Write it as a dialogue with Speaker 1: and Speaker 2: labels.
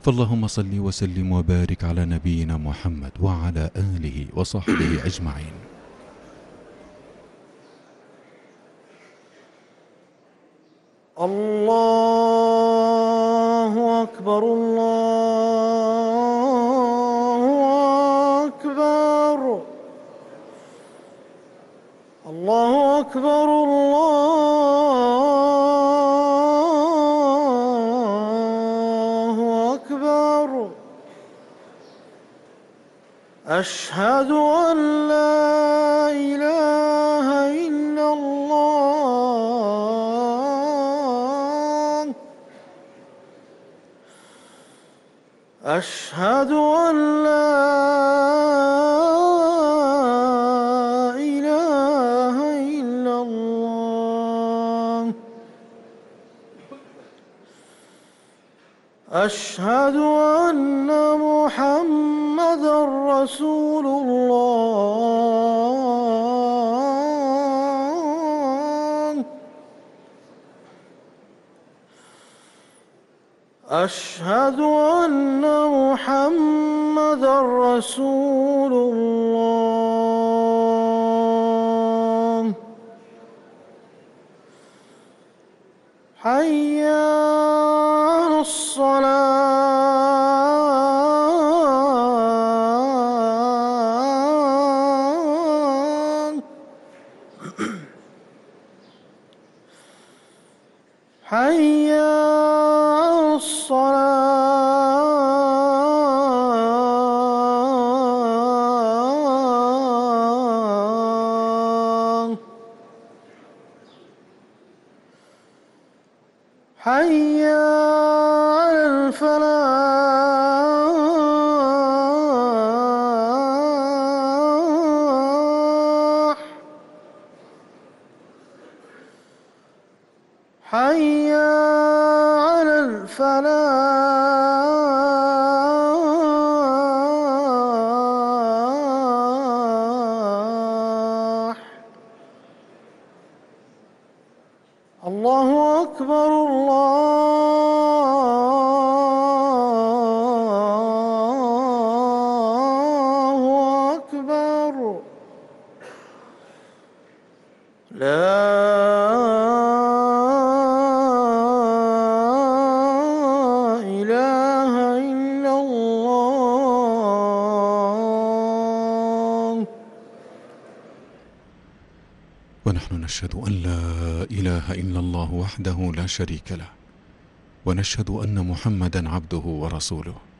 Speaker 1: فاللهم صل وسلم وبارك على نبينا محمد وعلى آله وصحبه أجمعين.
Speaker 2: الله أكبر الله أكبر الله أكبر الله أكبر. أشهد أن لا إله إلا الله. أشهد أن لا إله إلا الله. أشهد أن محمدًا رسول الله. أشهد أن محمدًا رسول الله. حي على الصلاة. حي على الصلاة. حي على الفلاح. حي على الفلاح. الله أكبر الله أكبر. لا إله إلا الله.
Speaker 1: ونحن نشهد أن لا إله إلا الله وحده لا شريك له، ونشهد أن محمدا عبده ورسوله.